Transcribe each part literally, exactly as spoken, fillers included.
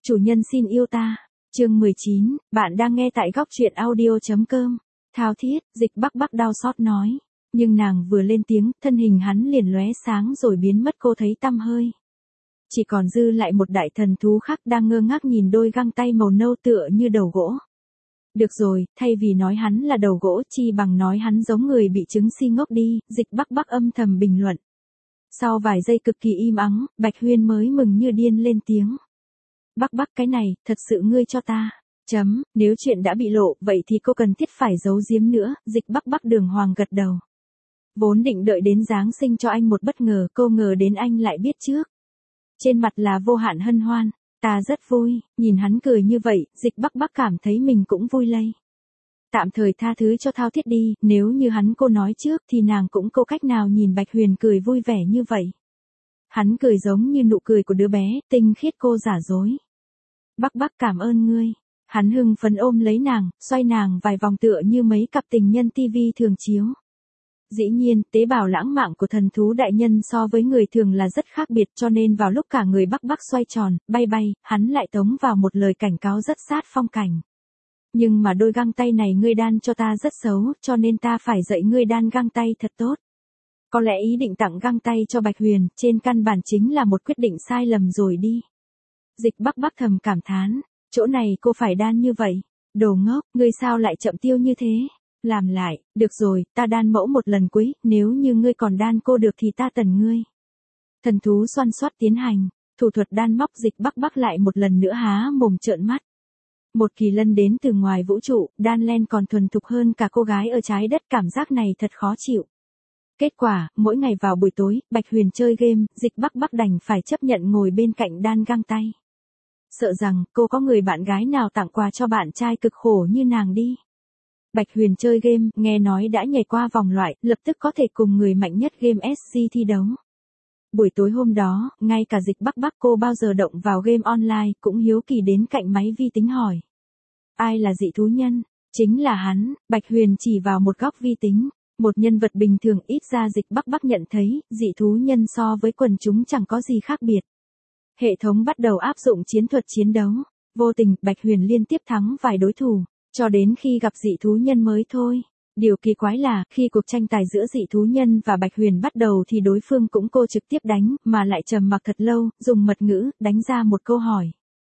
Chủ nhân xin yêu ta. Chương mười chín, bạn đang nghe tại góc truyện audio.com. Thao thiết, Dịch Bắc Bắc đau xót nói. Nhưng nàng vừa lên tiếng, thân hình hắn liền lóe sáng rồi biến mất cô thấy tăm hơi. Chỉ còn dư lại một đại thần thú khác đang ngơ ngác nhìn đôi găng tay màu nâu tựa như đầu gỗ. Được rồi, thay vì nói hắn là đầu gỗ chi bằng nói hắn giống người bị chứng si ngốc đi, Dịch Bắc Bắc âm thầm bình luận. Sau vài giây cực kỳ im ắng, Bạch Huyên mới mừng như điên lên tiếng. Bắc Bắc cái này, thật sự ngươi cho ta. Chấm, nếu chuyện đã bị lộ, vậy thì cô cần thiết phải giấu giếm nữa, Dịch Bắc Bắc đường hoàng gật đầu. Vốn định đợi đến Giáng sinh cho anh một bất ngờ, cô ngờ đến anh lại biết trước. Trên mặt là vô hạn hân hoan, ta rất vui, nhìn hắn cười như vậy, Dịch Bắc Bắc cảm thấy mình cũng vui lây. Tạm thời tha thứ cho Thao Thiết đi, nếu như hắn cô nói trước thì nàng cũng có cách nào nhìn Bạch Huyền cười vui vẻ như vậy. Hắn cười giống như nụ cười của đứa bé, tinh khiết cô giả dối. Bắc Bắc cảm ơn ngươi. Hắn hưng phấn ôm lấy nàng, xoay nàng vài vòng tựa như mấy cặp tình nhân tivi thường chiếu. Dĩ nhiên, tế bào lãng mạn của thần thú đại nhân so với người thường là rất khác biệt cho nên vào lúc cả người Bắc Bắc xoay tròn, bay bay, hắn lại tống vào một lời cảnh cáo rất sát phong cảnh. Nhưng mà đôi găng tay này ngươi đan cho ta rất xấu, cho nên ta phải dạy ngươi đan găng tay thật tốt. Có lẽ ý định tặng găng tay cho Bạch Huyền, trên căn bản chính là một quyết định sai lầm rồi đi. Dịch Bắc Bắc thầm cảm thán, chỗ này cô phải đan như vậy. Đồ ngốc, ngươi sao lại chậm tiêu như thế? Làm lại, được rồi, ta đan mẫu một lần cuối, nếu như ngươi còn đan cô được thì ta tần ngươi. Thần thú xoăn xoắt tiến hành, thủ thuật đan móc Dịch Bắc Bắc lại một lần nữa há mồm trợn mắt. Một kỳ lân đến từ ngoài vũ trụ, đan len còn thuần thục hơn cả cô gái ở trái đất, cảm giác này thật khó chịu. Kết quả, mỗi ngày vào buổi tối, Bạch Huyền chơi game, Dịch Bắc Bắc đành phải chấp nhận ngồi bên cạnh đan găng tay. Sợ rằng cô có người bạn gái nào tặng quà cho bạn trai cực khổ như nàng đi. Bạch Huyền chơi game, nghe nói đã nhảy qua vòng loại, lập tức có thể cùng người mạnh nhất game ét xê thi đấu. Buổi tối hôm đó, ngay cả Dịch Bắc Bắc cô bao giờ động vào game online cũng hiếu kỳ đến cạnh máy vi tính hỏi. Ai là dị thú nhân? Chính là hắn, Bạch Huyền chỉ vào một góc vi tính. Một nhân vật bình thường, ít ra Dịch Bắc Bắc nhận thấy, dị thú nhân so với quần chúng chẳng có gì khác biệt. Hệ thống bắt đầu áp dụng chiến thuật chiến đấu. Vô tình, Bạch Huyền liên tiếp thắng vài đối thủ, cho đến khi gặp dị thú nhân mới thôi. Điều kỳ quái là, khi cuộc tranh tài giữa dị thú nhân và Bạch Huyền bắt đầu thì đối phương cũng cô trực tiếp đánh, mà lại trầm mặc thật lâu, dùng mật ngữ, đánh ra một câu hỏi.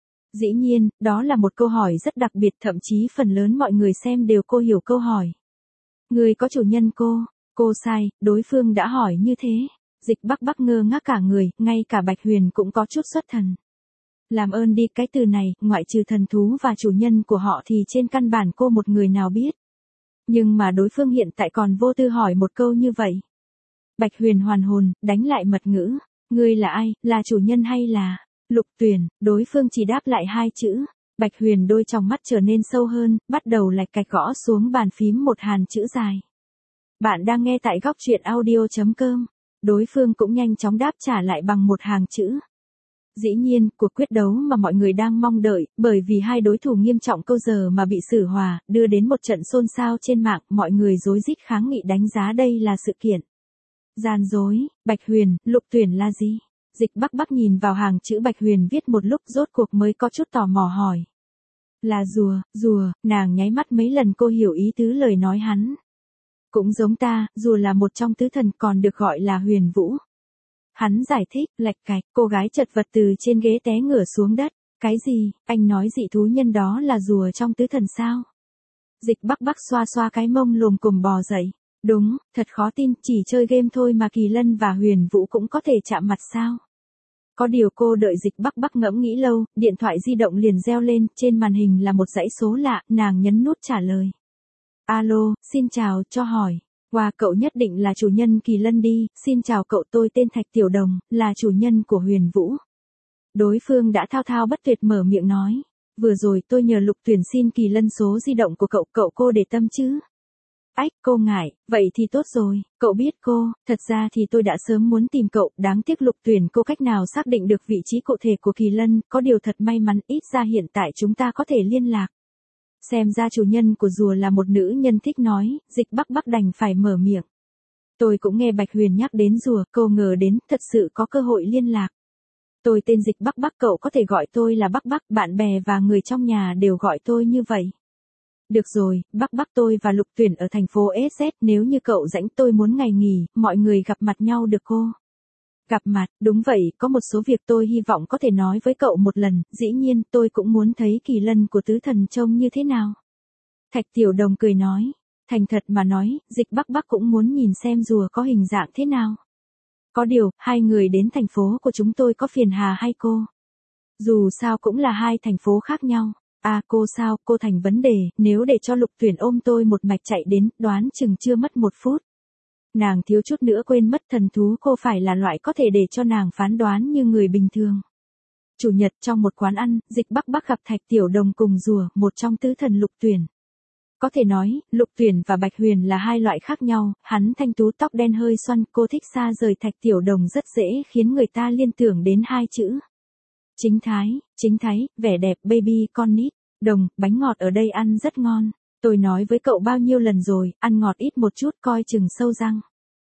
Dĩ nhiên, đó là một câu hỏi rất đặc biệt, thậm chí phần lớn mọi người xem đều cô hiểu câu hỏi. Người có chủ nhân cô? Cô sai, đối phương đã hỏi như thế. Dịch Bắc Bắc ngơ ngác cả người, ngay cả Bạch Huyền cũng có chút xuất thần. Làm ơn đi, cái từ này, ngoại trừ thần thú và chủ nhân của họ thì trên căn bản cô một người nào biết. Nhưng mà đối phương hiện tại còn vô tư hỏi một câu như vậy. Bạch Huyền hoàn hồn, đánh lại mật ngữ. Ngươi là ai, là chủ nhân hay là Lục Tuyển? Đối phương chỉ đáp lại hai chữ. Bạch Huyền đôi tròng mắt trở nên sâu hơn, bắt đầu lạch cạch gõ xuống bàn phím một hàng chữ dài. Bạn đang nghe tại góc truyện audio.com. Đối phương cũng nhanh chóng đáp trả lại bằng một hàng chữ. Dĩ nhiên, cuộc quyết đấu mà mọi người đang mong đợi, bởi vì hai đối thủ nghiêm trọng câu giờ mà bị xử hòa, đưa đến một trận xôn xao trên mạng, mọi người rối rít kháng nghị đánh giá đây là sự kiện gian dối. Bạch Huyền, Lục Tuyển là gì? Dịch Bắc Bắc nhìn vào hàng chữ Bạch Huyền viết một lúc rốt cuộc mới có chút tò mò hỏi. Là rùa, rùa, nàng nháy mắt mấy lần cô hiểu ý tứ lời nói hắn. Cũng giống ta, rùa là một trong tứ thần còn được gọi là huyền vũ. Hắn giải thích, lạch cạch, cô gái chật vật từ trên ghế té ngửa xuống đất. Cái gì, anh nói dị thú nhân đó là rùa trong tứ thần sao? Dịch Bắc Bắc xoa xoa cái mông lồm cồm bò dậy. Đúng, thật khó tin, chỉ chơi game thôi mà Kỳ Lân và Huyền Vũ cũng có thể chạm mặt sao? Có điều cô đợi Dịch Bắc Bắc ngẫm nghĩ lâu, điện thoại di động liền reo lên, trên màn hình là một dãy số lạ, nàng nhấn nút trả lời. Alo, xin chào, cho hỏi. Wow, cậu nhất định là chủ nhân Kỳ Lân đi, xin chào cậu, tôi tên Thạch Tiểu Đồng, là chủ nhân của Huyền Vũ. Đối phương đã thao thao bất tuyệt mở miệng nói. Vừa rồi tôi nhờ Lục Tuyển xin Kỳ Lân số di động của cậu, cậu cô để tâm chứ? Ách, cô ngại, vậy thì tốt rồi, cậu biết cô, thật ra thì tôi đã sớm muốn tìm cậu, đáng tiếc Lục Tuyển cô cách nào xác định được vị trí cụ thể của Kỳ Lân, có điều thật may mắn, ít ra hiện tại chúng ta có thể liên lạc. Xem ra chủ nhân của rùa là một nữ nhân thích nói, Dịch Bắc Bắc đành phải mở miệng. Tôi cũng nghe Bạch Huyền nhắc đến rùa, cô ngờ đến, thật sự có cơ hội liên lạc. Tôi tên Dịch Bắc Bắc, cậu có thể gọi tôi là Bắc Bắc, bạn bè và người trong nhà đều gọi tôi như vậy. Được rồi, Bắc Bắc, tôi và Lục Tuyển ở thành phố ét dét, nếu như cậu rảnh tôi muốn ngày nghỉ, mọi người gặp mặt nhau được cô. Gặp mặt, đúng vậy, có một số việc tôi hy vọng có thể nói với cậu một lần, dĩ nhiên tôi cũng muốn thấy kỳ lân của tứ thần trông như thế nào. Thạch Tiểu Đồng cười nói, thành thật mà nói, Dịch Bắc Bắc cũng muốn nhìn xem rùa có hình dạng thế nào. Có điều, hai người đến thành phố của chúng tôi có phiền hà hay cô? Dù sao cũng là hai thành phố khác nhau. À cô sao, cô thành vấn đề, nếu để cho Lục Tuyển ôm tôi một mạch chạy đến, đoán chừng chưa mất một phút. Nàng thiếu chút nữa quên mất thần thú cô phải là loại có thể để cho nàng phán đoán như người bình thường. Chủ nhật trong một quán ăn, Dịch Bắc Bắc gặp Thạch Tiểu Đồng cùng rùa, một trong tứ thần Lục Tuyển. Có thể nói, Lục Tuyển và Bạch Huyền là hai loại khác nhau, hắn thanh tú tóc đen hơi xoăn, cô thích xa rời Thạch Tiểu Đồng rất dễ khiến người ta liên tưởng đến hai chữ. Chính thái, chính thái, vẻ đẹp baby con nít, đồng, bánh ngọt ở đây ăn rất ngon. Tôi nói với cậu bao nhiêu lần rồi, ăn ngọt ít một chút coi chừng sâu răng.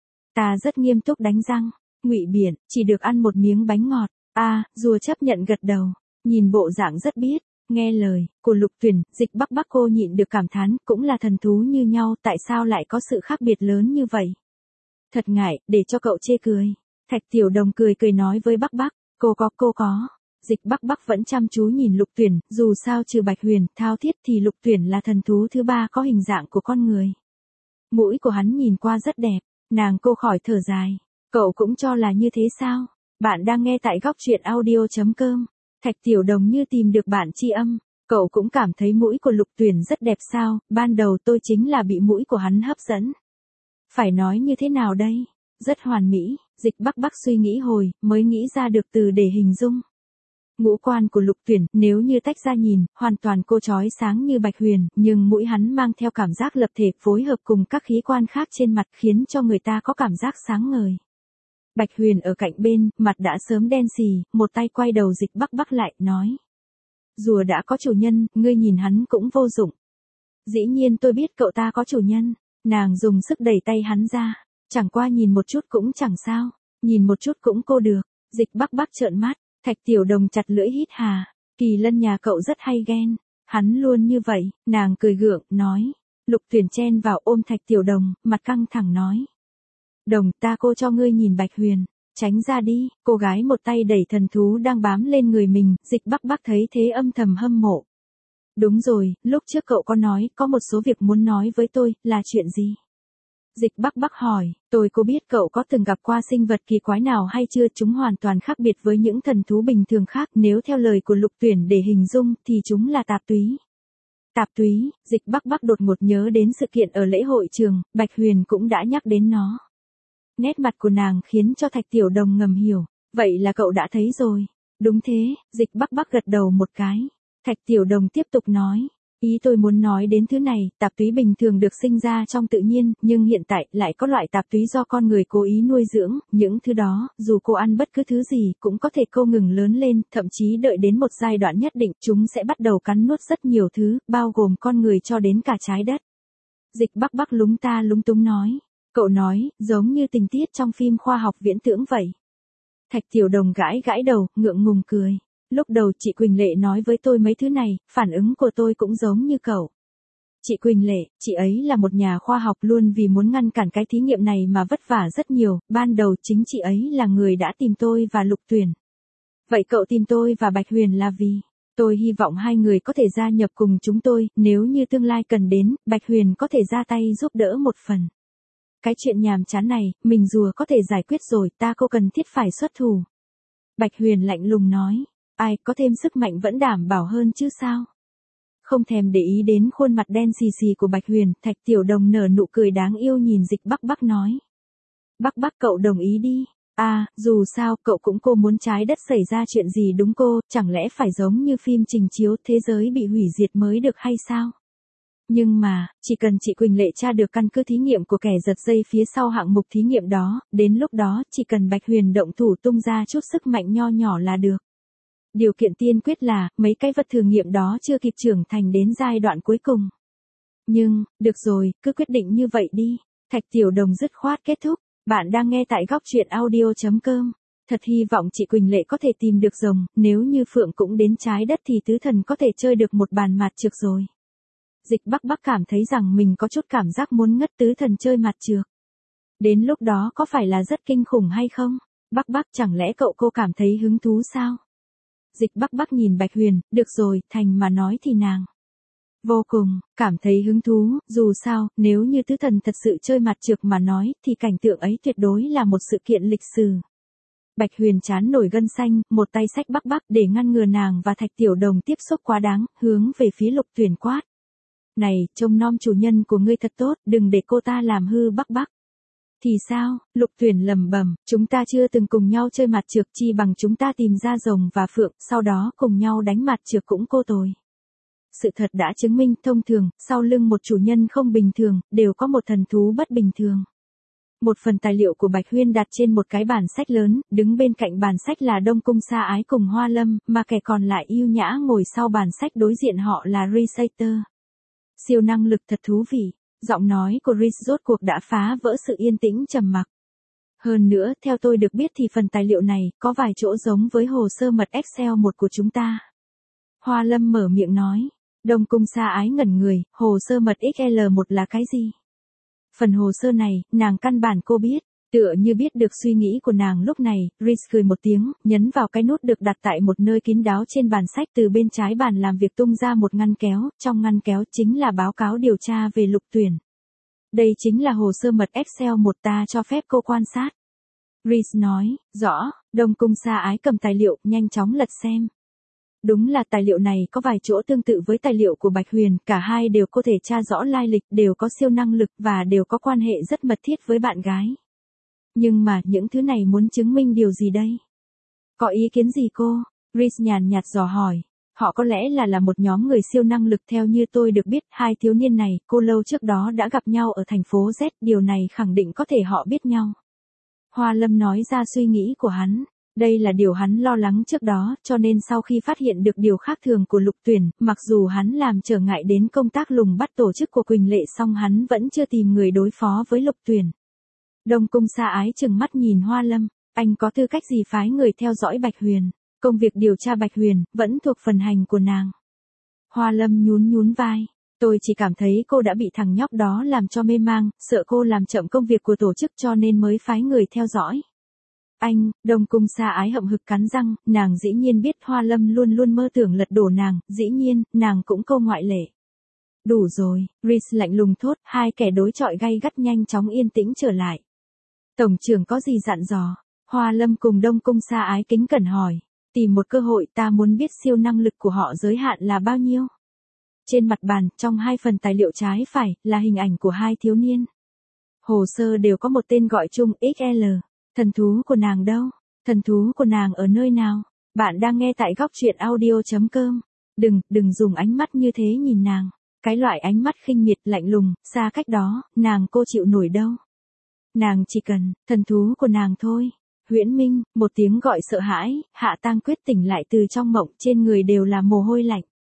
Ta rất nghiêm túc đánh răng, Ngụy Biển, chỉ được ăn một miếng bánh ngọt. À, rùa chấp nhận gật đầu, nhìn bộ dạng rất biết. Nghe lời của Lục Tuyển, Dịch Bắc Bắc cô nhịn được cảm thán, cũng là thần thú như nhau, tại sao lại có sự khác biệt lớn như vậy? Thật ngại, để cho cậu chê cười. Thạch Tiểu Đồng cười cười nói với Bắc Bắc, cô có, cô có. Dịch Bắc Bắc vẫn chăm chú nhìn Lục Tuyển, dù sao trừ Bạch Huyền, Thao Thiết thì Lục Tuyển là thần thú thứ ba có hình dạng của con người. Mũi của hắn nhìn qua rất đẹp, nàng cô khỏi thở dài. Cậu cũng cho là như thế sao? Bạn đang nghe tại góc truyện audio chấm com. Thạch Tiểu Đồng như tìm được bạn tri âm, cậu cũng cảm thấy mũi của Lục Tuyển rất đẹp sao, ban đầu tôi chính là bị mũi của hắn hấp dẫn. Phải nói như thế nào đây? Rất hoàn mỹ, Dịch Bắc Bắc suy nghĩ hồi, mới nghĩ ra được từ để hình dung. Ngũ quan của Lục Tuyển, nếu như tách ra nhìn, hoàn toàn cô chói sáng như Bạch Huyền, nhưng mũi hắn mang theo cảm giác lập thể phối hợp cùng các khí quan khác trên mặt khiến cho người ta có cảm giác sáng ngời. Bạch Huyền ở cạnh bên, mặt đã sớm đen xì, một tay quay đầu Dịch Bắc Bắc lại, nói. Rùa đã có chủ nhân, ngươi nhìn hắn cũng vô dụng. Dĩ nhiên tôi biết cậu ta có chủ nhân, nàng dùng sức đẩy tay hắn ra, chẳng qua nhìn một chút cũng chẳng sao, nhìn một chút cũng cô được. Dịch Bắc Bắc trợn mắt, Thạch Tiểu Đồng chặt lưỡi hít hà, kỳ lân nhà cậu rất hay ghen, hắn luôn như vậy, nàng cười gượng, nói. Lục Tuyển chen vào ôm Thạch Tiểu Đồng, mặt căng thẳng nói. Đồng, ta cô cho ngươi nhìn Bạch Huyền, tránh ra đi, cô gái một tay đẩy thần thú đang bám lên người mình, Dịch Bắc Bắc thấy thế âm thầm hâm mộ. Đúng rồi, lúc trước cậu có nói, có một số việc muốn nói với tôi, là chuyện gì? Dịch Bắc Bắc hỏi, tôi có biết cậu có từng gặp qua sinh vật kỳ quái nào hay chưa, chúng hoàn toàn khác biệt với những thần thú bình thường khác, nếu theo lời của Lục Tuyển để hình dung, thì chúng là tạp túy. Tạp túy, Dịch Bắc Bắc đột ngột nhớ đến sự kiện ở lễ hội trường, Bạch Huyền cũng đã nhắc đến nó. Nét mặt của nàng khiến cho Thạch Tiểu Đồng ngầm hiểu, vậy là cậu đã thấy rồi. Đúng thế, Dịch Bắc Bắc gật đầu một cái. Thạch Tiểu Đồng tiếp tục nói, ý tôi muốn nói đến thứ này, tạp túy bình thường được sinh ra trong tự nhiên, nhưng hiện tại lại có loại tạp túy do con người cố ý nuôi dưỡng, những thứ đó, dù cô ăn bất cứ thứ gì, cũng có thể câu ngừng lớn lên, thậm chí đợi đến một giai đoạn nhất định, chúng sẽ bắt đầu cắn nuốt rất nhiều thứ, bao gồm con người cho đến cả trái đất. Dịch Bắc Bắc lúng ta lúng túng nói. Cậu nói, giống như tình tiết trong phim khoa học viễn tưởng vậy. Thạch Tiểu Đồng gãi gãi đầu, ngượng ngùng cười. Lúc đầu chị Quỳnh Lệ nói với tôi mấy thứ này, phản ứng của tôi cũng giống như cậu. Chị Quỳnh Lệ, chị ấy là một nhà khoa học luôn vì muốn ngăn cản cái thí nghiệm này mà vất vả rất nhiều, ban đầu chính chị ấy là người đã tìm tôi và Lục Tuyển. Vậy cậu tìm tôi và Bạch Huyền là vì? Tôi hy vọng hai người có thể gia nhập cùng chúng tôi, nếu như tương lai cần đến, Bạch Huyền có thể ra tay giúp đỡ một phần. Cái chuyện nhàm chán này, mình rùa có thể giải quyết rồi, ta cô cần thiết phải xuất thủ. Bạch Huyền lạnh lùng nói, ai có thêm sức mạnh vẫn đảm bảo hơn chứ sao? Không thèm để ý đến khuôn mặt đen xì xì của Bạch Huyền, Thạch Tiểu Đồng nở nụ cười đáng yêu nhìn Dịch Bắc Bắc nói. Bắc Bắc cậu đồng ý đi. À, dù sao, cậu cũng cô muốn trái đất xảy ra chuyện gì đúng cô, chẳng lẽ phải giống như phim trình chiếu thế giới bị hủy diệt mới được hay sao? Nhưng mà, chỉ cần chị Quỳnh Lệ tra được căn cứ thí nghiệm của kẻ giật dây phía sau hạng mục thí nghiệm đó, đến lúc đó chỉ cần Bạch Huyền động thủ tung ra chút sức mạnh nho nhỏ là được. Điều kiện tiên quyết là, mấy cái vật thử nghiệm đó chưa kịp trưởng thành đến giai đoạn cuối cùng. Nhưng, được rồi, cứ quyết định như vậy đi. Thạch Tiểu Đồng dứt khoát kết thúc. Bạn đang nghe tại góc truyện audio chấm com. Thật hy vọng chị Quỳnh Lệ có thể tìm được rồng, nếu như Phượng cũng đến trái đất thì tứ thần có thể chơi được một bàn mạt trược rồi. Dịch Bắc Bắc cảm thấy rằng mình có chút cảm giác muốn ngất tứ thần chơi mạt trược. Đến lúc đó có phải là rất kinh khủng hay không? Bắc Bắc chẳng lẽ cậu cô cảm thấy hứng thú sao? Dịch Bắc Bắc nhìn Bạch Huyền, được rồi, thành mà nói thì nàng vô cùng, cảm thấy hứng thú, dù sao, nếu như tứ thần thật sự chơi mặt trược mà nói, thì cảnh tượng ấy tuyệt đối là một sự kiện lịch sử. Bạch Huyền chán nổi gân xanh, một tay xách Bắc Bắc để ngăn ngừa nàng và Thạch Tiểu Đồng tiếp xúc quá đáng, hướng về phía Lục Tuyển quát. Này, trông nom chủ nhân của ngươi thật tốt, đừng để cô ta làm hư Bắc Bắc. Thì sao, Lục Tuyển lẩm bẩm, chúng ta chưa từng cùng nhau chơi mặt trược, chi bằng chúng ta tìm ra rồng và phượng, sau đó cùng nhau đánh mặt trược cũng cô tồi. Sự thật đã chứng minh thông thường, sau lưng một chủ nhân không bình thường, đều có một thần thú bất bình thường. Một phần tài liệu của Bạch Huyên đặt trên một cái bàn sách lớn, đứng bên cạnh bàn sách là Đông Cung Sa Ái cùng Hoa Lâm, mà kẻ còn lại yêu nhã ngồi sau bàn sách đối diện họ là Resetter. Siêu năng lực thật thú vị, giọng nói của Reese rốt cuộc đã phá vỡ sự yên tĩnh trầm mặc. Hơn nữa, theo tôi được biết thì phần tài liệu này có vài chỗ giống với hồ sơ mật Excel một của chúng ta. Hoa Lâm mở miệng nói. Đông Cung Sa Ái ngẩn người, hồ sơ mật ích lờ một là cái gì? Phần hồ sơ này, nàng căn bản cô biết, tựa như biết được suy nghĩ của nàng lúc này, Reese cười một tiếng, nhấn vào cái nút được đặt tại một nơi kín đáo trên bàn sách, từ bên trái bàn làm việc tung ra một ngăn kéo, trong ngăn kéo chính là báo cáo điều tra về Lục Tuyển. Đây chính là hồ sơ mật Excel một, ta cho phép cô quan sát. Reese nói, rõ, Đông Cung Sa Ái cầm tài liệu, nhanh chóng lật xem. Đúng là tài liệu này có vài chỗ tương tự với tài liệu của Bạch Huyền, cả hai đều có thể tra rõ lai lịch, đều có siêu năng lực và đều có quan hệ rất mật thiết với bạn gái. Nhưng mà những thứ này muốn chứng minh điều gì đây? Có ý kiến gì cô? Reese nhàn nhạt dò hỏi. Họ có lẽ là là một nhóm người siêu năng lực, theo như tôi được biết, hai thiếu niên này, cô lâu trước đó đã gặp nhau ở thành phố Z, điều này khẳng định có thể họ biết nhau. Hoa Lâm nói ra suy nghĩ của hắn. Đây là điều hắn lo lắng trước đó, cho nên sau khi phát hiện được điều khác thường của Lục Tuyển, mặc dù hắn làm trở ngại đến công tác lùng bắt tổ chức của Quỳnh Lệ, song hắn vẫn chưa tìm người đối phó với Lục Tuyển. Đông Cung Sa Ái trừng mắt nhìn Hoa Lâm, anh có tư cách gì phái người theo dõi Bạch Huyền? Công việc điều tra Bạch Huyền vẫn thuộc phần hành của nàng. Hoa Lâm nhún nhún vai. Tôi chỉ cảm thấy cô đã bị thằng nhóc đó làm cho mê mang, sợ cô làm chậm công việc của tổ chức cho nên mới phái người theo dõi. Anh, Đông Cung Sa Ái hậm hực cắn răng, nàng dĩ nhiên biết Hoa Lâm luôn luôn mơ tưởng lật đổ nàng, dĩ nhiên, nàng cũng câu ngoại lệ. Đủ rồi, Reese lạnh lùng thốt, hai kẻ đối chọi gay gắt nhanh chóng yên tĩnh trở lại. Tổng trưởng có gì dặn dò? Hoa Lâm cùng Đông Cung Sa Ái kính cẩn hỏi. Tìm một cơ hội, ta muốn biết siêu năng lực của họ giới hạn là bao nhiêu? Trên mặt bàn, trong hai phần tài liệu trái phải, là hình ảnh của hai thiếu niên. Hồ sơ đều có một tên gọi chung ích lờ. Thần thú của nàng đâu? Thần thú của nàng ở nơi nào? Bạn đang nghe tại góc truyện audio chấm com. Đừng, đừng dùng ánh mắt như thế nhìn nàng. Cái loại ánh mắt khinh miệt lạnh lùng, xa cách đó, nàng cô chịu nổi đâu. Nàng chỉ cần, thần thú của nàng thôi. Huyễn Minh, một tiếng gọi sợ hãi, Hạ Tang Quyết tỉnh lại từ trong mộng, trên người đều là mồ hôi lạnh.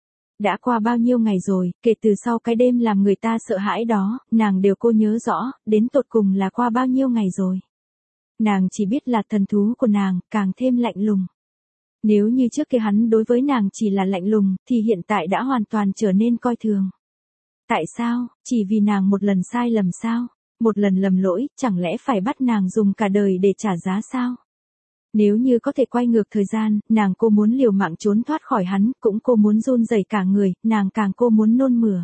Đã qua bao nhiêu ngày rồi, kể từ sau cái đêm làm người ta sợ hãi đó, nàng đều cô nhớ rõ, đến tột cùng là qua bao nhiêu ngày rồi. Nàng chỉ biết là thần thú của nàng, càng thêm lạnh lùng. Nếu như trước kia hắn đối với nàng chỉ là lạnh lùng, thì hiện tại đã hoàn toàn trở nên coi thường. Tại sao, chỉ vì nàng một lần sai lầm sao? Một lần lầm lỗi, chẳng lẽ phải bắt nàng dùng cả đời để trả giá sao? Nếu như có thể quay ngược thời gian, nàng cô muốn liều mạng trốn thoát khỏi hắn, cũng cô muốn run rẩy cả người, nàng càng cô muốn nôn mửa.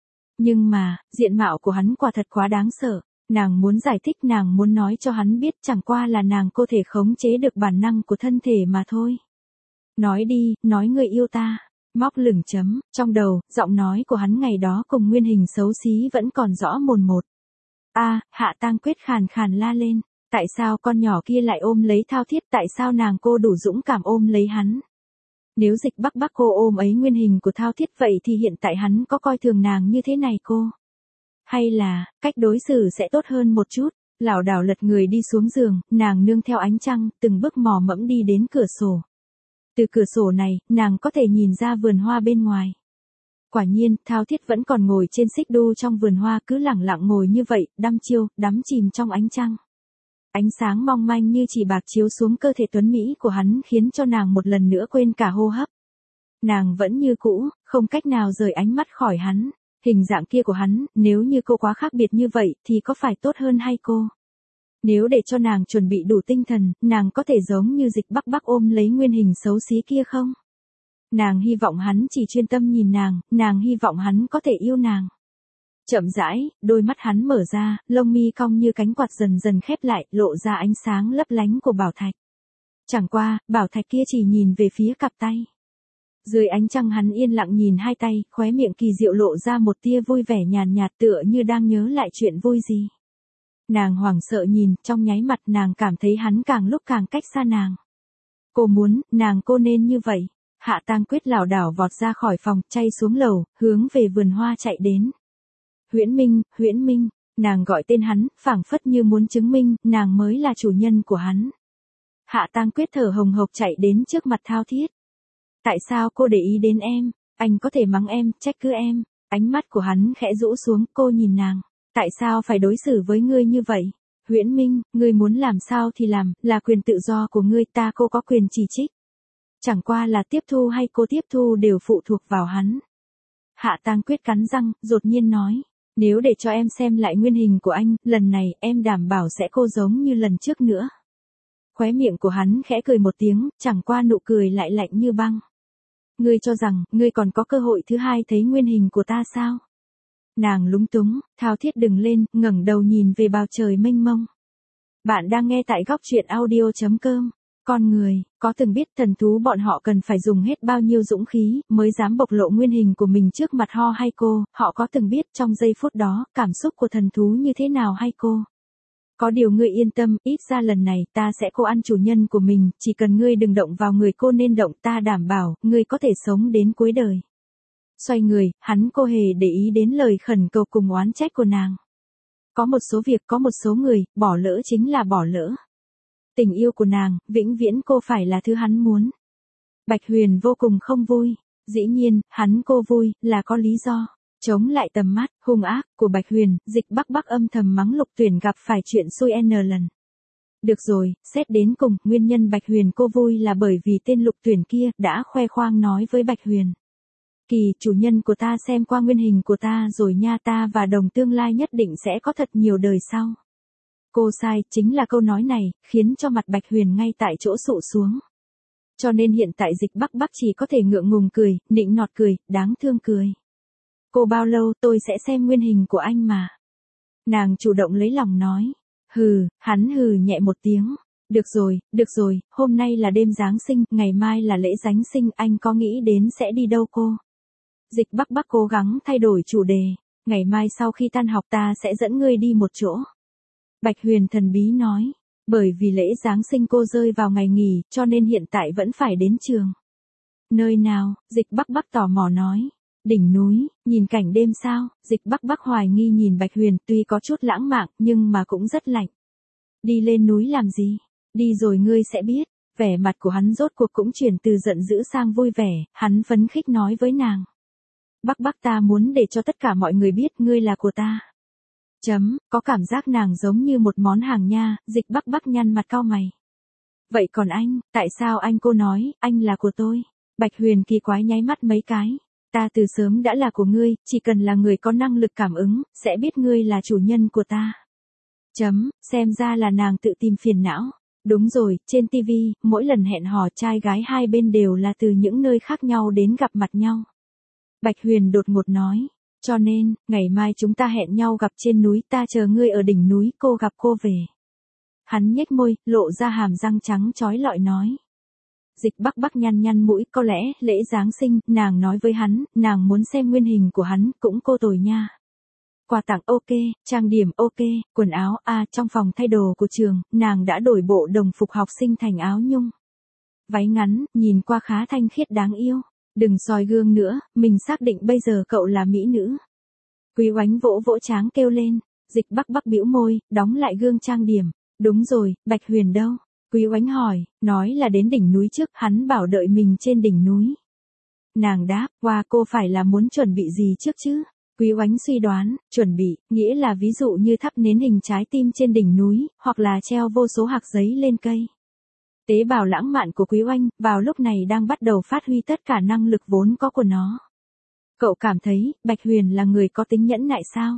Nhưng mà, diện mạo của hắn quả thật quá đáng sợ. Nàng muốn giải thích, nàng muốn nói cho hắn biết chẳng qua là nàng cô thể khống chế được bản năng của thân thể mà thôi. Nói đi, nói người yêu ta. Móc lửng chấm, trong đầu, giọng nói của hắn ngày đó cùng nguyên hình xấu xí vẫn còn rõ mồn một. A, à, Hạ Tang Quyết khàn khàn la lên. Tại sao con nhỏ kia lại ôm lấy Thao Thiết, tại sao nàng cô đủ dũng cảm ôm lấy hắn? Nếu Dịch Bắc Bắc cô ôm ấy nguyên hình của Thao Thiết vậy thì hiện tại hắn có coi thường nàng như thế này cô? Hay là, cách đối xử sẽ tốt hơn một chút? Lảo đảo lật người đi xuống giường, nàng nương theo ánh trăng, từng bước mò mẫm đi đến cửa sổ. Từ cửa sổ này, nàng có thể nhìn ra vườn hoa bên ngoài. Quả nhiên, Thao Thiết vẫn còn ngồi trên xích đu trong vườn hoa, cứ lẳng lặng ngồi như vậy, đăm chiêu, đắm chìm trong ánh trăng. Ánh sáng mong manh như chỉ bạc chiếu xuống cơ thể tuấn Mỹ của hắn khiến cho nàng một lần nữa quên cả hô hấp. Nàng vẫn như cũ, không cách nào rời ánh mắt khỏi hắn. Hình dạng kia của hắn, nếu như cô quá khác biệt như vậy thì có phải tốt hơn hay cô? Nếu để cho nàng chuẩn bị đủ tinh thần, nàng có thể giống như Dịch Bắc Bắc ôm lấy nguyên hình xấu xí kia không? Nàng hy vọng hắn chỉ chuyên tâm nhìn nàng, nàng hy vọng hắn có thể yêu nàng. Chậm rãi, đôi mắt hắn mở ra, lông mi cong như cánh quạt dần dần khép lại, lộ ra ánh sáng lấp lánh của bảo thạch. Chẳng qua, bảo thạch kia chỉ nhìn về phía cặp tay. Dưới ánh trăng hắn yên lặng nhìn hai tay, khóe miệng kỳ diệu lộ ra một tia vui vẻ nhàn nhạt tựa như đang nhớ lại chuyện vui gì. Nàng hoảng sợ nhìn, trong nháy mặt nàng cảm thấy hắn càng lúc càng cách xa nàng. Cô muốn, nàng cô nên như vậy. Hạ Tang Quyết lảo đảo vọt ra khỏi phòng, chay xuống lầu, hướng về vườn hoa chạy đến. Huyễn Minh, Huyễn Minh, nàng gọi tên hắn, phảng phất như muốn chứng minh, nàng mới là chủ nhân của hắn. Hạ Tang Quyết thở hồng hộc chạy đến trước mặt Thao Thiết. Tại sao cô để ý đến em? Anh có thể mắng em, trách cứ em. Ánh mắt của hắn khẽ rũ xuống, cô nhìn nàng. Tại sao phải đối xử với ngươi như vậy? Huyễn Minh, ngươi muốn làm sao thì làm, là quyền tự do của ngươi, ta cô có quyền chỉ trích. Chẳng qua là tiếp thu hay cô tiếp thu đều phụ thuộc vào hắn. Hạ Tang Quyết cắn răng, đột nhiên nói. Nếu để cho em xem lại nguyên hình của anh, lần này em đảm bảo sẽ cô giống như lần trước nữa. Khóe miệng của hắn khẽ cười một tiếng, chẳng qua nụ cười lại lạnh như băng. Ngươi cho rằng, ngươi còn có cơ hội thứ hai thấy nguyên hình của ta sao? Nàng lúng túng, Thao Thiết đừng lên, ngẩng đầu nhìn về bầu trời mênh mông. Bạn đang nghe tại góc truyện audio chấm com. Con người, có từng biết thần thú bọn họ cần phải dùng hết bao nhiêu dũng khí mới dám bộc lộ nguyên hình của mình trước mặt Ho hay cô, họ có từng biết trong giây phút đó, cảm xúc của thần thú như thế nào hay cô? Có điều ngươi yên tâm, ít ra lần này ta sẽ cô ăn chủ nhân của mình, chỉ cần ngươi đừng động vào người cô nên động, ta đảm bảo, ngươi có thể sống đến cuối đời. Xoay người, hắn cô hề để ý đến lời khẩn cầu cùng oán trách của nàng. Có một số việc, có một số người, bỏ lỡ chính là bỏ lỡ. Tình yêu của nàng, vĩnh viễn cô phải là thứ hắn muốn. Bạch Huyền vô cùng không vui. Dĩ nhiên, hắn cô vui, là có lý do. Chống lại tầm mắt, hung ác, của Bạch Huyền, Dịch Bắc Bắc âm thầm mắng Lục Tuyển gặp phải chuyện xui n lần. Được rồi, xét đến cùng, nguyên nhân Bạch Huyền cô vui là bởi vì tên Lục Tuyển kia, đã khoe khoang nói với Bạch Huyền. Kỳ, chủ nhân của ta xem qua nguyên hình của ta rồi nha, ta và đồng tương lai nhất định sẽ có thật nhiều đời sau. Cô sai, chính là câu nói này, khiến cho mặt Bạch Huyền ngay tại chỗ sụ xuống. Cho nên hiện tại Dịch Bắc Bắc chỉ có thể ngượng ngùng cười, nịnh nọt cười, đáng thương cười. Cô bao lâu tôi sẽ xem nguyên hình của anh mà. Nàng chủ động lấy lòng nói. Hừ, hắn hừ nhẹ một tiếng. Được rồi, được rồi, hôm nay là đêm Giáng sinh, ngày mai là lễ Giáng sinh, anh có nghĩ đến sẽ đi đâu cô? Dịch Bắc Bắc cố gắng thay đổi chủ đề. Ngày mai sau khi tan học ta sẽ dẫn ngươi đi một chỗ. Bạch Huyền thần bí nói. Bởi vì lễ Giáng sinh cô rơi vào ngày nghỉ, cho nên hiện tại vẫn phải đến trường. Nơi nào? Dịch Bắc Bắc tò mò nói. Đỉnh núi, nhìn cảnh đêm sao? Dịch Bắc Bắc hoài nghi nhìn Bạch Huyền, tuy có chút lãng mạn, nhưng mà cũng rất lạnh. Đi lên núi làm gì? Đi rồi ngươi sẽ biết. Vẻ mặt của hắn rốt cuộc cũng chuyển từ giận dữ sang vui vẻ, hắn phấn khích nói với nàng. Bắc Bắc ta muốn để cho tất cả mọi người biết ngươi là của ta. Chấm, có cảm giác nàng giống như một món hàng nha, Dịch Bắc Bắc nhăn mặt cau mày. Vậy còn anh, tại sao anh cô nói, anh là của tôi? Bạch Huyền kỳ quái nháy mắt mấy cái. Ta từ sớm đã là của ngươi, chỉ cần là người có năng lực cảm ứng, sẽ biết ngươi là chủ nhân của ta. Chấm, xem ra là nàng tự tìm phiền não. Đúng rồi, trên ti vi, mỗi lần hẹn hò trai gái hai bên đều là từ những nơi khác nhau đến gặp mặt nhau. Bạch Huyền đột ngột nói. Cho nên, ngày mai chúng ta hẹn nhau gặp trên núi, ta chờ ngươi ở đỉnh núi, cô gặp cô về. Hắn nhếch môi, lộ ra hàm răng trắng chói lọi nói. Dịch Bắc Bắc nhăn nhăn mũi, có lẽ, lễ Giáng sinh, nàng nói với hắn, nàng muốn xem nguyên hình của hắn, cũng cô tồi nha. Quà tặng ok, trang điểm ok, quần áo, a à, trong phòng thay đồ của trường, nàng đã đổi bộ đồng phục học sinh thành áo nhung. Váy ngắn, nhìn qua khá thanh khiết đáng yêu. Đừng soi gương nữa, mình xác định bây giờ cậu là mỹ nữ. Quý Oánh vỗ vỗ tráng kêu lên. Dịch Bắc Bắc bĩu môi, đóng lại gương trang điểm. Đúng rồi, Bạch Huyền đâu? Quý Oánh hỏi, nói là đến đỉnh núi trước, hắn bảo đợi mình trên đỉnh núi. Nàng đáp, qua cô phải là muốn chuẩn bị gì trước chứ? Quý Oánh suy đoán, chuẩn bị, nghĩa là ví dụ như thắp nến hình trái tim trên đỉnh núi, hoặc là treo vô số hạt giấy lên cây. Tế bào lãng mạn của Quý Oanh, vào lúc này đang bắt đầu phát huy tất cả năng lực vốn có của nó. Cậu cảm thấy, Bạch Huyền là người có tính nhẫn nại sao?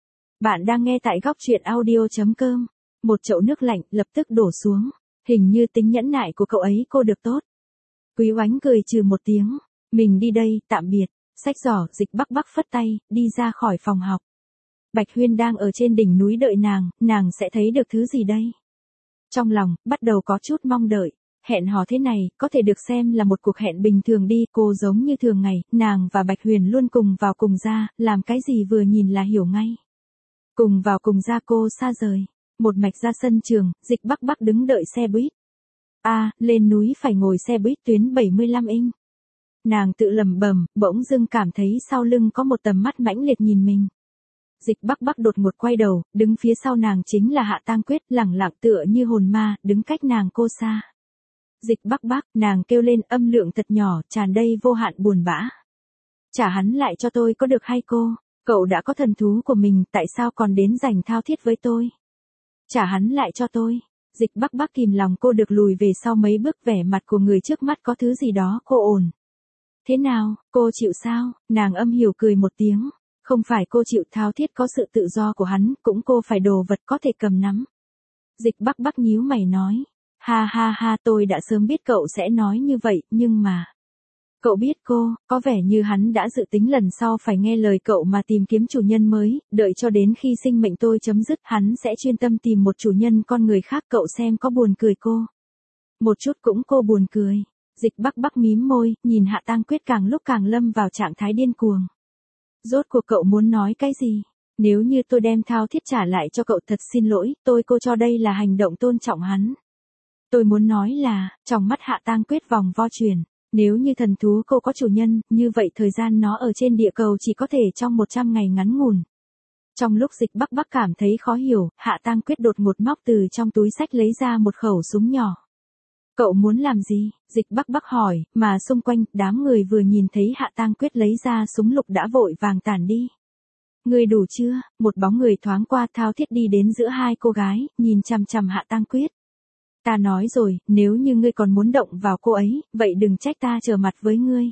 Bạn đang nghe tại góc truyện audio.com. Một chậu nước lạnh lập tức đổ xuống. Hình như tính nhẫn nại của cậu ấy cô được tốt. Quý Oánh cười trừ một tiếng. Mình đi đây, tạm biệt. Xách giỏ, Dịch Bắc Bắc phất tay, đi ra khỏi phòng học. Bạch Huyền đang ở trên đỉnh núi đợi nàng, nàng sẽ thấy được thứ gì đây? Trong lòng, bắt đầu có chút mong đợi. Hẹn hò thế này, có thể được xem là một cuộc hẹn bình thường đi, cô giống như thường ngày, nàng và Bạch Huyền luôn cùng vào cùng ra, làm cái gì vừa nhìn là hiểu ngay. Cùng vào cùng ra cô xa rời, một mạch ra sân trường, Dịch Bắc Bắc đứng đợi xe buýt. A, à, lên núi phải ngồi xe buýt tuyến bảy mươi lăm inch. Nàng tự lẩm bẩm, bỗng dưng cảm thấy sau lưng có một tầm mắt mãnh liệt nhìn mình. Dịch Bắc Bắc đột ngột quay đầu, đứng phía sau nàng chính là Hạ Tang Quyết, lẳng lặng tựa như hồn ma, đứng cách nàng cô xa. Dịch Bắc Bắc, nàng kêu lên âm lượng thật nhỏ, tràn đầy vô hạn buồn bã. Trả hắn lại cho tôi có được hay cô? Cậu đã có thần thú của mình, tại sao còn đến giành thao thiết với tôi? Trả hắn lại cho tôi. Dịch Bắc Bắc kìm lòng cô được lùi về sau mấy bước, vẻ mặt của người trước mắt có thứ gì đó cô ổn. Thế nào, cô chịu sao? Nàng âm hiểm cười một tiếng. Không phải cô chịu, thao thiết có sự tự do của hắn, cũng cô phải đồ vật có thể cầm nắm. Dịch Bắc Bắc nhíu mày nói. Ha ha ha, tôi đã sớm biết cậu sẽ nói như vậy, nhưng mà... Cậu biết cô, có vẻ như hắn đã dự tính lần sau phải nghe lời cậu mà tìm kiếm chủ nhân mới, đợi cho đến khi sinh mệnh tôi chấm dứt, hắn sẽ chuyên tâm tìm một chủ nhân con người khác, cậu xem có buồn cười cô. Một chút cũng cô buồn cười. Dịch Bắc Bắc mím môi, nhìn Hạ Tang Quyết càng lúc càng lâm vào trạng thái điên cuồng. Rốt cuộc cậu muốn nói cái gì? Nếu như tôi đem thao thiết trả lại cho cậu, thật xin lỗi, tôi cô cho đây là hành động tôn trọng hắn. Tôi muốn nói là, trong mắt Hạ Tang Quyết vòng vo chuyển, nếu như thần thú cô có chủ nhân, như vậy thời gian nó ở trên địa cầu chỉ có thể trong một trăm ngày ngắn ngủn. Trong lúc Dịch Bắc Bắc cảm thấy khó hiểu, Hạ Tang Quyết đột ngột móc từ trong túi xách lấy ra một khẩu súng nhỏ. Cậu muốn làm gì? Dịch Bắc Bắc hỏi, mà xung quanh, đám người vừa nhìn thấy Hạ Tang Quyết lấy ra súng lục đã vội vàng tản đi. Người đủ chưa? Một bóng người thoáng qua, thao thiết đi đến giữa hai cô gái, nhìn chằm chằm Hạ Tang Quyết. Ta nói rồi, nếu như ngươi còn muốn động vào cô ấy, vậy đừng trách ta trở mặt với ngươi.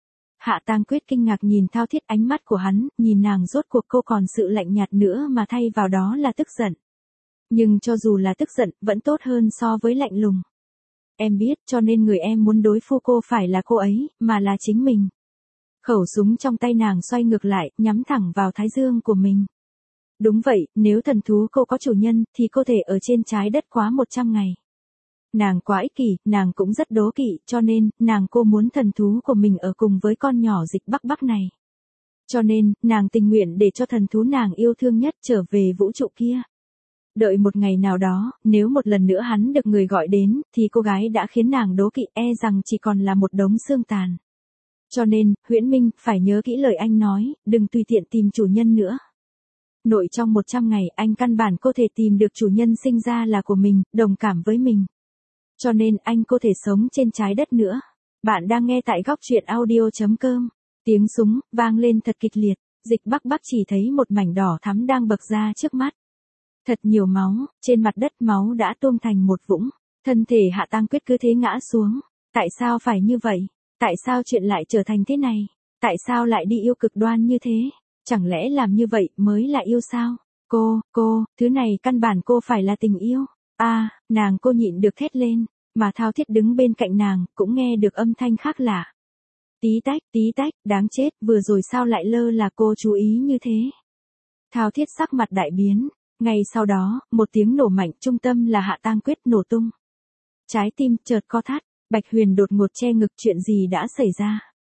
Hạ Tang Quyết kinh ngạc nhìn thao thiết, ánh mắt của hắn, nhìn nàng rốt cuộc cô còn sự lạnh nhạt nữa mà thay vào đó là tức giận. Nhưng cho dù là tức giận, vẫn tốt hơn so với lạnh lùng. Em biết, cho nên người em muốn đối phó cô phải là cô ấy, mà là chính mình. Khẩu súng trong tay nàng xoay ngược lại, nhắm thẳng vào thái dương của mình. Đúng vậy, nếu thần thú cô có chủ nhân, thì cô thể ở trên trái đất quá một trăm ngày. Nàng quá ích kỷ, nàng cũng rất đố kỵ, cho nên, nàng cô muốn thần thú của mình ở cùng với con nhỏ Dịch Bắc Bắc này. Cho nên, nàng tình nguyện để cho thần thú nàng yêu thương nhất trở về vũ trụ kia. Đợi một ngày nào đó, nếu một lần nữa hắn được người gọi đến, thì cô gái đã khiến nàng đố kỵ e rằng chỉ còn là một đống xương tàn. Cho nên, Huyễn Minh, phải nhớ kỹ lời anh nói, đừng tùy tiện tìm chủ nhân nữa. Nội trong một trăm ngày, anh căn bản có thể tìm được chủ nhân sinh ra là của mình, đồng cảm với mình. Cho nên anh có thể sống trên trái đất nữa. Bạn đang nghe tại góc truyện audio.com. Tiếng súng, vang lên thật kịch liệt, Dịch Bắc Bắc chỉ thấy một mảnh đỏ thắm đang bật ra trước mắt. Thật nhiều máu, trên mặt đất máu đã tuôn thành một vũng, thân thể Hạ Tang Quyết cứ thế ngã xuống. Tại sao phải như vậy? Tại sao chuyện lại trở thành thế này? Tại sao lại đi yêu cực đoan như thế? Chẳng lẽ làm như vậy mới là yêu sao? Cô, cô, thứ này căn bản cô phải là tình yêu. A, à, nàng cô nhịn được thét lên, mà thao thiết đứng bên cạnh nàng, cũng nghe được âm thanh khác lạ. Tí tách, tí tách, đáng chết, vừa rồi sao lại lơ là cô chú ý như thế? Thao thiết sắc mặt đại biến. Ngay sau đó, một tiếng nổ mạnh, trung tâm là Hạ Tang Quyết nổ tung. Trái tim chợt co thắt, Bạch Huyền đột ngột che ngực, chuyện gì đã xảy ra?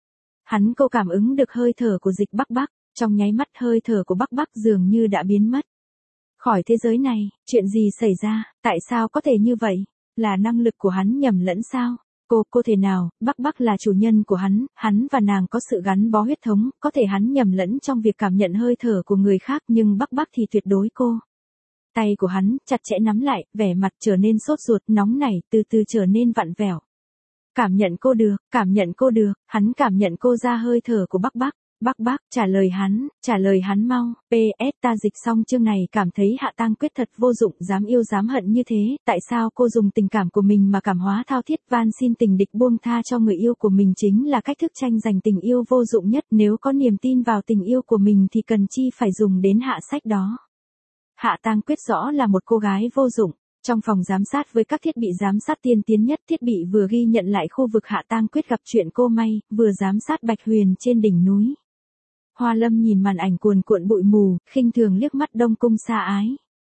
Hắn cô cảm ứng được hơi thở của Dịch Bắc Bắc, trong nháy mắt hơi thở của Bắc Bắc dường như đã biến mất. Khỏi thế giới này, chuyện gì xảy ra, tại sao có thể như vậy? Là năng lực của hắn nhầm lẫn sao? Cô, cô thể nào, Bắc Bắc là chủ nhân của hắn, hắn và nàng có sự gắn bó huyết thống, có thể hắn nhầm lẫn trong việc cảm nhận hơi thở của người khác, nhưng Bắc Bắc thì tuyệt đối cô. Tay của hắn, chặt chẽ nắm lại, vẻ mặt trở nên sốt ruột, nóng nảy, từ từ trở nên vặn vẹo. Cảm nhận cô được, cảm nhận cô được, hắn cảm nhận cô ra hơi thở của Bắc Bắc. Bắc Bắc, trả lời hắn, trả lời hắn mau, pê ét ta dịch xong chương này cảm thấy Hạ Tang Quyết thật vô dụng, dám yêu dám hận như thế, tại sao cô dùng tình cảm của mình mà cảm hóa Thao Thiết, van xin tình địch buông tha cho người yêu của mình chính là cách thức tranh giành tình yêu vô dụng nhất, nếu có niềm tin vào tình yêu của mình thì cần chi phải dùng đến hạ sách đó. Hạ Tang Quyết rõ là một cô gái vô dụng. Trong phòng giám sát với các thiết bị giám sát tiên tiến nhất, thiết bị vừa ghi nhận lại khu vực Hạ Tang Quyết gặp chuyện cô May, vừa giám sát Bạch Huyền trên đỉnh núi. Hoa Lâm nhìn màn ảnh cuồn cuộn bụi mù, khinh thường liếc mắt Đông Cung Sa Ái.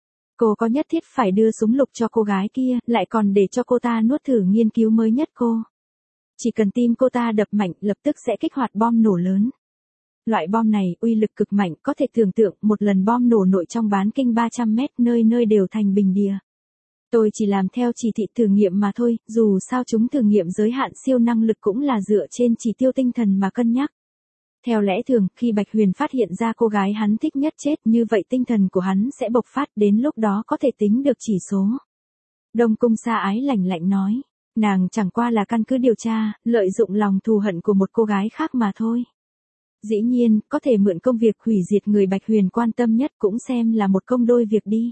Cô có nhất thiết phải đưa súng lục cho cô gái kia, lại còn để cho cô ta nuốt thử nghiên cứu mới nhất cô. Chỉ cần tim cô ta đập mạnh, lập tức sẽ kích hoạt bom nổ lớn. Loại bom này uy lực cực mạnh, có thể tưởng tượng một lần bom nổ nội trong bán kinh ba trăm mét, nơi nơi đều thành bình địa. Tôi chỉ làm theo chỉ thị thử nghiệm mà thôi, dù sao chúng thử nghiệm giới hạn siêu năng lực cũng là dựa trên chỉ tiêu tinh thần mà cân nhắc. Theo lẽ thường, khi Bạch Huyền phát hiện ra cô gái hắn thích nhất chết, như vậy tinh thần của hắn sẽ bộc phát, đến lúc đó có thể tính được chỉ số. Đông Cung Sa Ái lạnh lạnh nói, nàng chẳng qua là căn cứ điều tra, lợi dụng lòng thù hận của một cô gái khác mà thôi. Dĩ nhiên, có thể mượn công việc hủy diệt người Bạch Huyền quan tâm nhất cũng xem là một công đôi việc đi.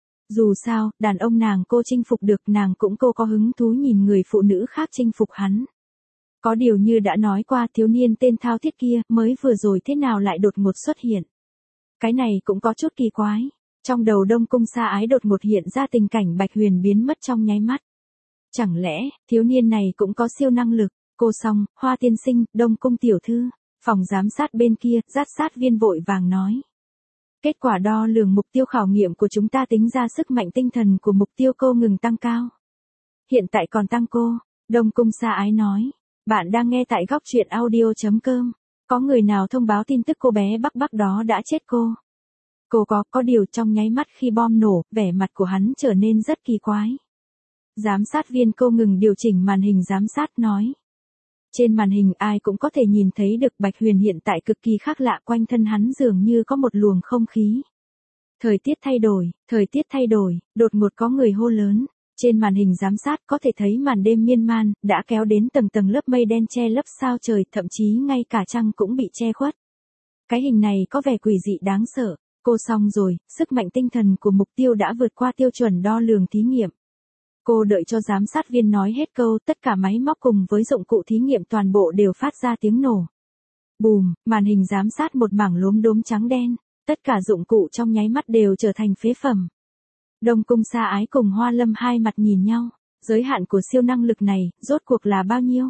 Dù sao, đàn ông nàng cô chinh phục được, nàng cũng cô có hứng thú nhìn người phụ nữ khác chinh phục hắn. Có điều như đã nói qua, thiếu niên tên Thao Thiết kia, mới vừa rồi thế nào lại đột ngột xuất hiện. Cái này cũng có chút kỳ quái. Trong đầu Đông Cung Sa Ái đột ngột hiện ra tình cảnh Bạch Huyền biến mất trong nháy mắt. Chẳng lẽ, thiếu niên này cũng có siêu năng lực? Cô xong, Hoa tiên sinh, Đông Cung tiểu thư, phòng giám sát bên kia, giám sát viên vội vàng nói. Kết quả đo lường mục tiêu khảo nghiệm của chúng ta tính ra sức mạnh tinh thần của mục tiêu cô ngừng tăng cao. Hiện tại còn tăng cô, Đông Cung Sa Ái nói. Bạn đang nghe tại góc truyện audio chấm com. Có người nào thông báo tin tức cô bé Bắc Bắc đó đã chết cô? Cô có, có điều trong nháy mắt khi bom nổ, vẻ mặt của hắn trở nên rất kỳ quái. Giám sát viên cô ngừng điều chỉnh màn hình giám sát nói. Trên màn hình ai cũng có thể nhìn thấy được Bạch Huyền hiện tại cực kỳ khác lạ, quanh thân hắn dường như có một luồng không khí. Thời tiết thay đổi, thời tiết thay đổi, đột ngột có người hô lớn. Trên màn hình giám sát có thể thấy màn đêm miên man, đã kéo đến tầng tầng lớp mây đen che lấp sao trời, thậm chí ngay cả trăng cũng bị che khuất. Cái hình này có vẻ quỷ dị đáng sợ. Cô xong rồi, sức mạnh tinh thần của mục tiêu đã vượt qua tiêu chuẩn đo lường thí nghiệm. Cô đợi cho giám sát viên nói hết câu, tất cả máy móc cùng với dụng cụ thí nghiệm toàn bộ đều phát ra tiếng nổ. Bùm, màn hình giám sát một mảng lốm đốm trắng đen, tất cả dụng cụ trong nháy mắt đều trở thành phế phẩm. Đông Cung Sa Ái cùng Hoa Lâm hai mặt nhìn nhau, giới hạn của siêu năng lực này, rốt cuộc là bao nhiêu?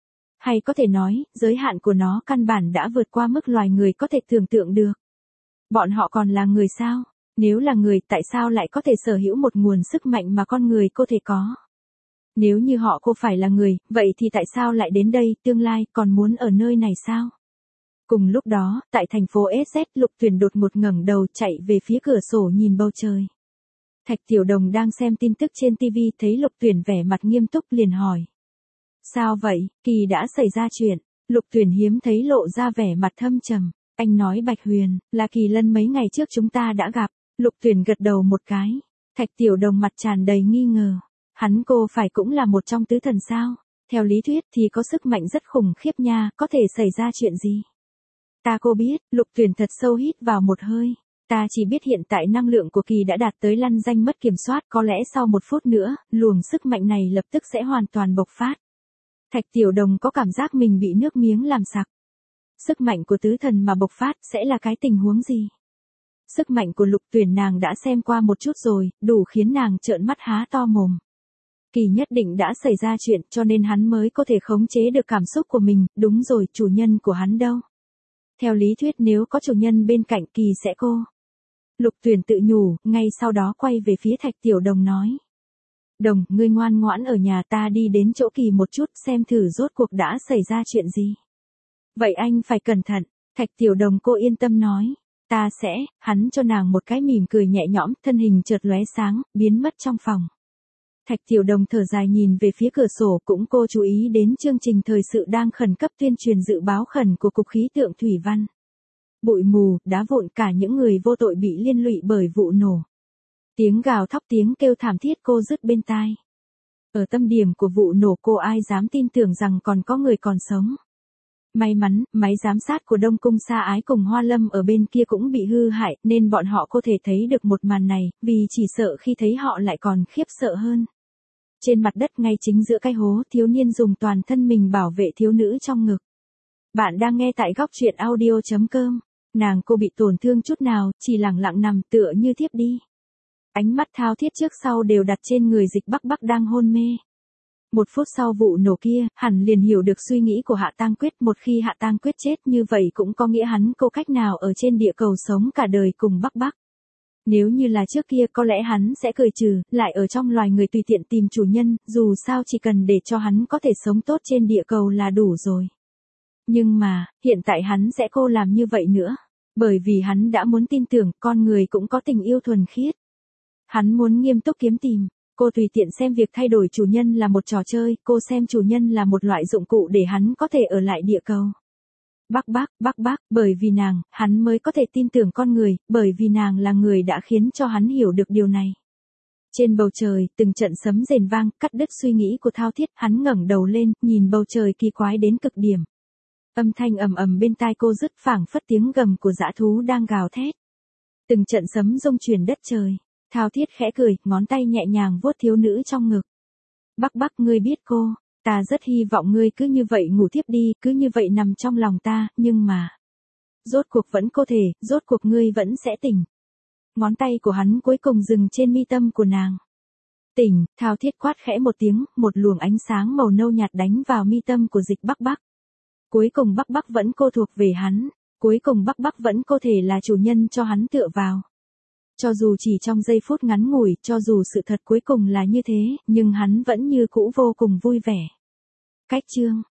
Hay có thể nói, giới hạn của nó căn bản đã vượt qua mức loài người có thể tưởng tượng được. Bọn họ còn là người sao? Nếu là người, tại sao lại có thể sở hữu một nguồn sức mạnh mà con người có thể có? Nếu như họ không phải là người, vậy thì tại sao lại đến đây, tương lai, còn muốn ở nơi này sao? Cùng lúc đó, tại thành phố ét dét, Lục Tuyển đột ngột ngẩng đầu chạy về phía cửa sổ nhìn bầu trời. Thạch Tiểu Đồng đang xem tin tức trên ti vi thấy Lục Tuyển vẻ mặt nghiêm túc liền hỏi. Sao vậy, Kỳ đã xảy ra chuyện? Lục Tuyển hiếm thấy lộ ra vẻ mặt thâm trầm. Anh nói Bạch Huyền, là Kỳ Lân mấy ngày trước chúng ta đã gặp. Lục Tuyển gật đầu một cái. Thạch Tiểu Đồng mặt tràn đầy nghi ngờ. Hắn cô phải cũng là một trong tứ thần sao? Theo lý thuyết thì có sức mạnh rất khủng khiếp nha, có thể xảy ra chuyện gì? Ta cô biết, Lục Tuyển thật sâu hít vào một hơi. Ta chỉ biết hiện tại năng lượng của Kỳ đã đạt tới lăn danh mất kiểm soát, có lẽ sau một phút nữa, luồng sức mạnh này lập tức sẽ hoàn toàn bộc phát. Thạch Tiểu Đồng có cảm giác mình bị nước miếng làm sặc. Sức mạnh của tứ thần mà bộc phát sẽ là cái tình huống gì? Sức mạnh của Lục Tuyển nàng đã xem qua một chút rồi, đủ khiến nàng trợn mắt há to mồm. Kỳ nhất định đã xảy ra chuyện cho nên hắn mới có thể khống chế được cảm xúc của mình, đúng rồi, chủ nhân của hắn đâu? Theo lý thuyết nếu có chủ nhân bên cạnh Kỳ sẽ cô. Lục Tuyển tự nhủ, ngay sau đó quay về phía Thạch Tiểu Đồng nói. Đồng, ngươi ngoan ngoãn ở nhà, ta đi đến chỗ Kỳ một chút xem thử rốt cuộc đã xảy ra chuyện gì. Vậy anh phải cẩn thận, Thạch Tiểu Đồng cô yên tâm nói. Ta sẽ, hắn cho nàng một cái mỉm cười nhẹ nhõm, thân hình chợt lóe sáng, biến mất trong phòng. Thạch Tiểu Đồng thở dài nhìn về phía cửa sổ, cũng cô chú ý đến chương trình thời sự đang khẩn cấp tuyên truyền dự báo khẩn của Cục Khí tượng Thủy văn. Bụi mù, đá vụn, cả những người vô tội bị liên lụy bởi vụ nổ. Tiếng gào thóc, tiếng kêu thảm thiết cô dứt bên tai. Ở tâm điểm của vụ nổ cô ai dám tin tưởng rằng còn có người còn sống. May mắn, máy giám sát của Đông Cung Sa Ái cùng Hoa Lâm ở bên kia cũng bị hư hại, nên bọn họ có thể thấy được một màn này, vì chỉ sợ khi thấy họ lại còn khiếp sợ hơn. Trên mặt đất ngay chính giữa cái hố, thiếu niên dùng toàn thân mình bảo vệ thiếu nữ trong ngực. Bạn đang nghe tại góc truyện audio chấm com. Nàng cô bị tổn thương chút nào, chỉ lặng lặng nằm tựa như thiếp đi. Ánh mắt thao thiết trước sau đều đặt trên người Dịch Bắc Bắc đang hôn mê. Một phút sau vụ nổ kia, hẳn liền hiểu được suy nghĩ của Hạ Tang Quyết. Một khi Hạ Tang Quyết chết như vậy cũng có nghĩa hắn cô cách nào ở trên địa cầu sống cả đời cùng Bắc Bắc. Nếu như là trước kia có lẽ hắn sẽ cười trừ, lại ở trong loài người tùy tiện tìm chủ nhân, dù sao chỉ cần để cho hắn có thể sống tốt trên địa cầu là đủ rồi. Nhưng mà, hiện tại hắn sẽ cô làm như vậy nữa. Bởi vì hắn đã muốn tin tưởng con người cũng có tình yêu thuần khiết. Hắn muốn nghiêm túc kiếm tìm. Cô tùy tiện xem việc thay đổi chủ nhân là một trò chơi, cô xem chủ nhân là một loại dụng cụ để hắn có thể ở lại địa cầu. Bắc Bắc, Bắc Bắc, bởi vì nàng, hắn mới có thể tin tưởng con người, bởi vì nàng là người đã khiến cho hắn hiểu được điều này. Trên bầu trời, từng trận sấm rền vang, cắt đứt suy nghĩ của Thao Thiết, hắn ngẩng đầu lên, nhìn bầu trời kỳ quái đến cực điểm. Âm thanh ầm ầm bên tai cô dứt phảng phất tiếng gầm của dã thú đang gào thét. Từng trận sấm rung chuyển đất trời. Thao Thiết khẽ cười, ngón tay nhẹ nhàng vuốt thiếu nữ trong ngực. Bắc Bắc, ngươi biết cô, ta rất hy vọng ngươi cứ như vậy ngủ tiếp đi, cứ như vậy nằm trong lòng ta, nhưng mà... Rốt cuộc vẫn có thể, rốt cuộc ngươi vẫn sẽ tỉnh. Ngón tay của hắn cuối cùng dừng trên mi tâm của nàng. Tỉnh, Thao Thiết quát khẽ một tiếng, một luồng ánh sáng màu nâu nhạt đánh vào mi tâm của Dịch Bắc Bắc. Cuối cùng Bắc Bắc vẫn cô thuộc về hắn, cuối cùng Bắc Bắc vẫn có thể là chủ nhân cho hắn tựa vào. Cho dù chỉ trong giây phút ngắn ngủi, cho dù sự thật cuối cùng là như thế, nhưng hắn vẫn như cũ vô cùng vui vẻ. Cách chương